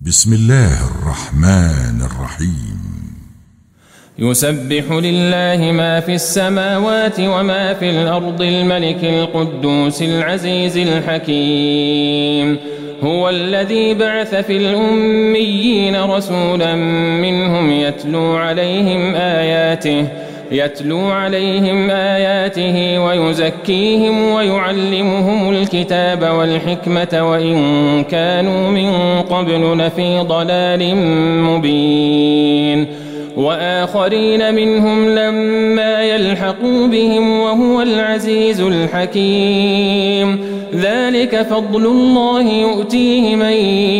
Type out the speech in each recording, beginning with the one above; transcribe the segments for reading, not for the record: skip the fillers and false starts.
بسم الله الرحمن الرحيم. يسبح لله ما في السماوات وما في الأرض الملك القدوس العزيز الحكيم. هو الذي بعث في الأميين رسولا منهم يتلو عليهم آياته ويزكيهم ويعلمهم الكتاب والحكمة وإن كانوا من قبل لفي ضلال مبين. وآخرين منهم لما يلحقوا بهم وهو العزيز الحكيم. ذلك فضل الله يؤتيه من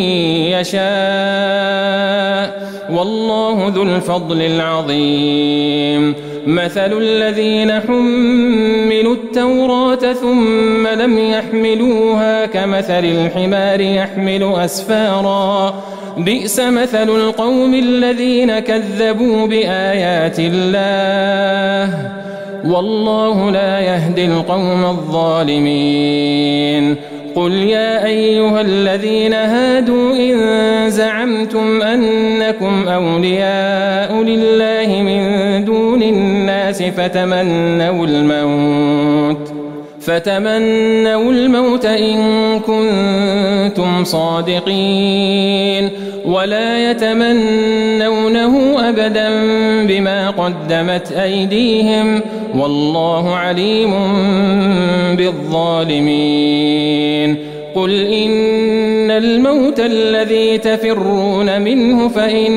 يشاء والله ذو الفضل العظيم. مثل الذين حملوا التوراة ثم لم يحملوها كمثل الحمار يحمل أسفارا بئس مثل القوم الذين كذبوا بآيات الله والله لا يهدي القوم الظالمين. قل يا أيها الذين هادوا إن زعمتم أنكم أولياء لله من دون الناس فتمنوا الموت إن كنتم صادقين ولا يتمنونه أبدا بما قدمت أيديهم والله عليم بالظالمين. قل إن الموت الذي تفرون منه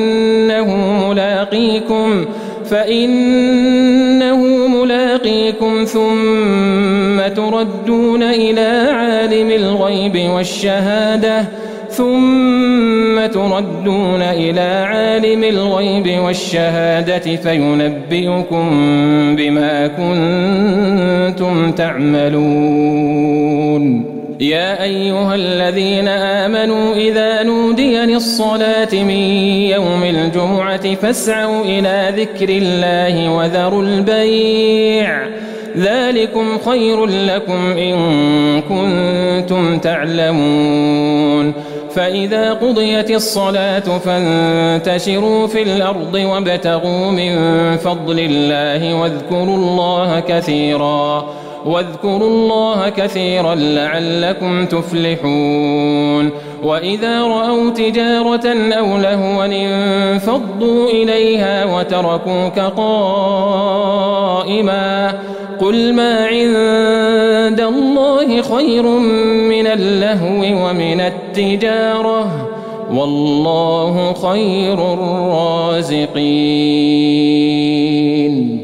فإنه ملاقيكم ثم تردون إلى عالم الغيب والشهادة فينبئكم بما كنتم تعملون. يا أيها الذين آمنوا إذا نودي للصلاة من يوم الجمعة فاسعوا إلى ذكر الله وذروا البيع ذلكم خير لكم إن كنتم تعلمون. فإذا قضيت الصلاة فانتشروا في الأرض وابتغوا من فضل الله واذكروا الله كثيرا لعلكم تفلحون. وإذا رأوا تجارة أو لهوا انفضوا إليها وتركوك قائما قل ما عند الله خير من اللهو ومن التجارة والله خير الرازقين.